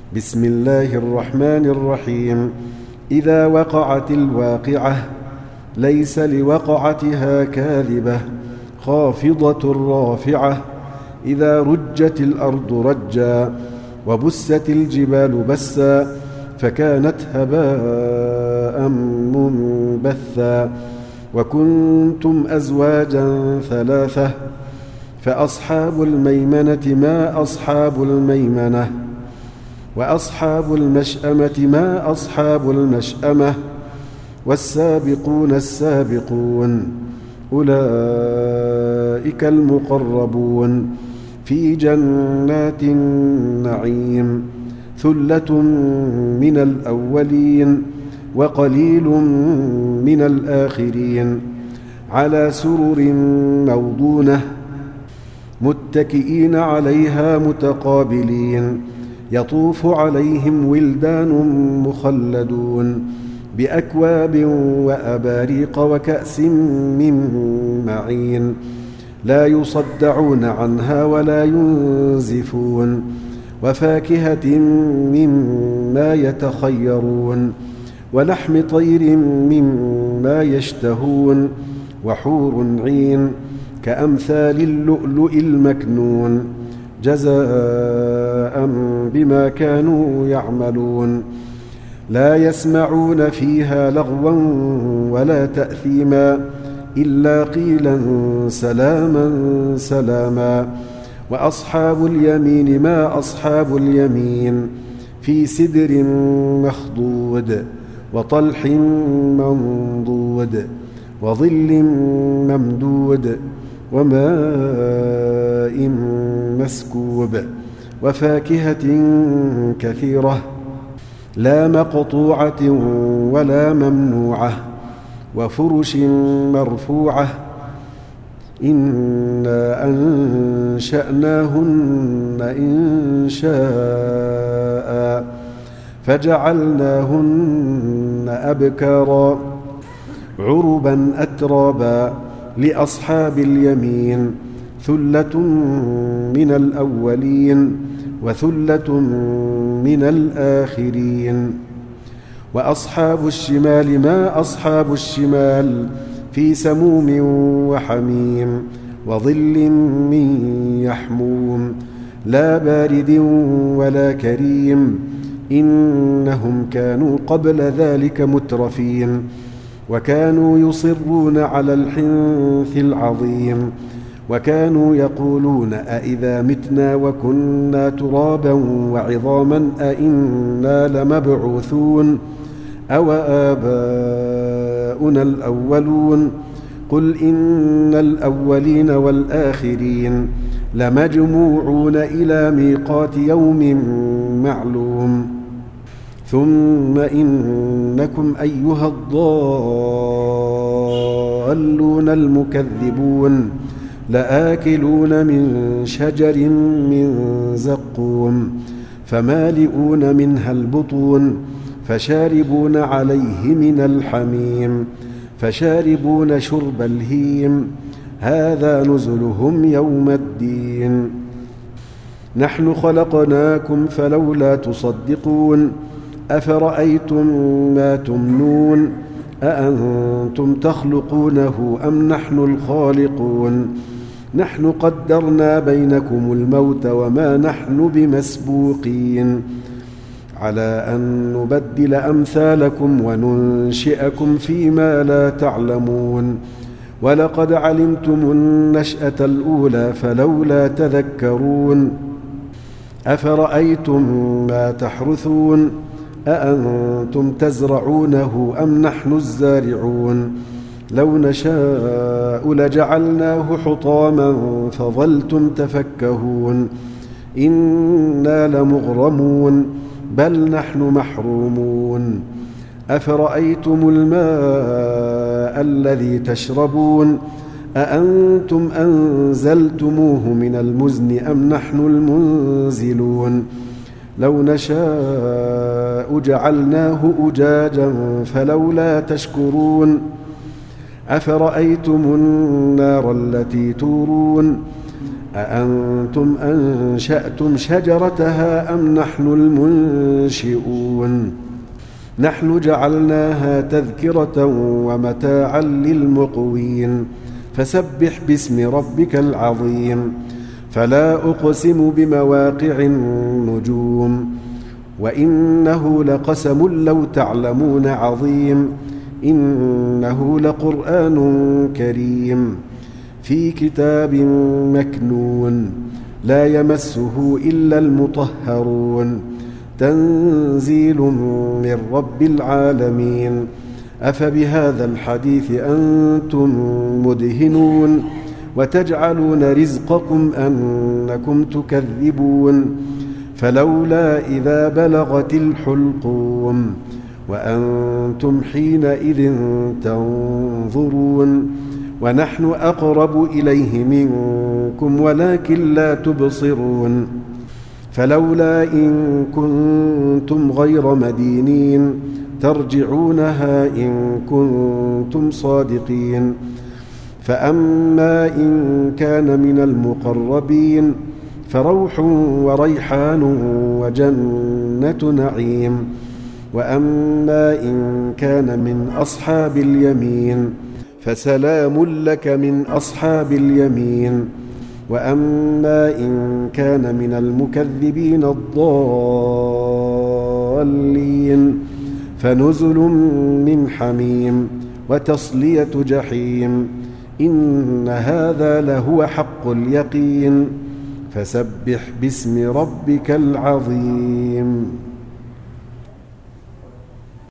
بسم الله الرحمن الرحيم. إذا وقعت الواقعة ليس لوقعتها كاذبة خافضة رافعة. إذا رجت الأرض رجا وبست الجبال بسا فكانت هباء منبثا. وكنتم أزواجا ثلاثة فأصحاب الميمنة ما أصحاب الميمنة وأصحاب المشأمة ما أصحاب المشأمة والسابقون السابقون أولئك المقربون في جنات النعيم. ثلة من الأولين وقليل من الآخرين على سرر موضونة متكئين عليها متقابلين. يطوف عليهم ولدان مخلدون بأكواب وأباريق وكأس من معين لا يصدعون عنها ولا ينزفون. وفاكهة مما يتخيرون ولحم طير مما يشتهون وحور عين كأمثال اللؤلؤ المكنون جزاء بما كانوا يعملون. لا يسمعون فيها لغوا ولا تأثيما إلا قيلا سلاما سلاما. وأصحاب اليمين ما أصحاب اليمين في سدر مخضود وطلح منضود وظل ممدود وماء مسكوب وفاكهة كثيرة لا مقطوعة ولا ممنوعة وفرش مرفوعة. إنا أنشأناهن إنشاء فجعلناهن أبكارا عربا أترابا. لأصحاب اليمين ثلة من الأولين وثلة من الآخرين. وأصحاب الشمال ما أصحاب الشمال في سموم وحميم وظل من يحموم لا بارد ولا كريم. إنهم كانوا قبل ذلك مترفين وكانوا يصرون على الحنث العظيم وكانوا يقولون أئذا متنا وكنا ترابا وعظاما أئنا لمبعوثون أو آباؤنا الأولون. قل إن الأولين والآخرين لمجموعون إلى ميقات يوم معلوم. ثم إنكم أيها الضالون المكذبون لآكلون من شجر من زقوم فمالئون منها البطون فشاربون عليه من الحميم فشاربون شرب الهيم هذا نزلهم يوم الدين. نحن خلقناكم فلولا تصدقون أفرأيتم ما تمنون أأنتم تخلقونه أم نحن الخالقون. نحن قدرنا بينكم الموت وما نحن بمسبوقين على أن نبدل أمثالكم وننشئكم فيما لا تعلمون. ولقد علمتم النشأة الأولى فلولا تذكرون. أفرأيتم ما تحرثون أأنتم تزرعونه أم نحن الزارعون. لو نشاء لجعلناه حطاما فظلتم تفكهون. إنا لمغرمون بل نحن محرومون. أفرأيتم الماء الذي تشربون أأنتم أنزلتموه من المزن أم نحن المنزلون. لو نشاء جعلناه أجاجا فلولا تشكرون. أفرأيتم النار التي تورون أأنتم أنشأتم شجرتها أم نحن المنشئون نحن جعلناها تذكرة ومتاعا للمقوين فسبح باسم ربك العظيم فلا أقسم بمواقع النجوم وإنه لقسم لو تعلمون عظيم إنه لقرآن كريم في كتاب مكنون لا يمسه إلا المطهرون تنزيل من رب العالمين أفبهذا الحديث أنتم مدهنون وتجعلون رزقكم أنكم تكذبون فلولا إذا بلغت الحلقوم وأنتم حينئذ تنظرون ونحن أقرب إليه منكم ولكن لا تبصرون فلولا إن كنتم غير مدينين ترجعونها إن كنتم صادقين فأما إن كان من المقربين فروح وريحان وجنة نعيم وأما إن كان من أصحاب اليمين فسلام لك من أصحاب اليمين وأما إن كان من المكذبين الضالين فنزل من حميم وتصلية جحيم إن هذا لهو حق اليقين فسبح باسم ربك العظيم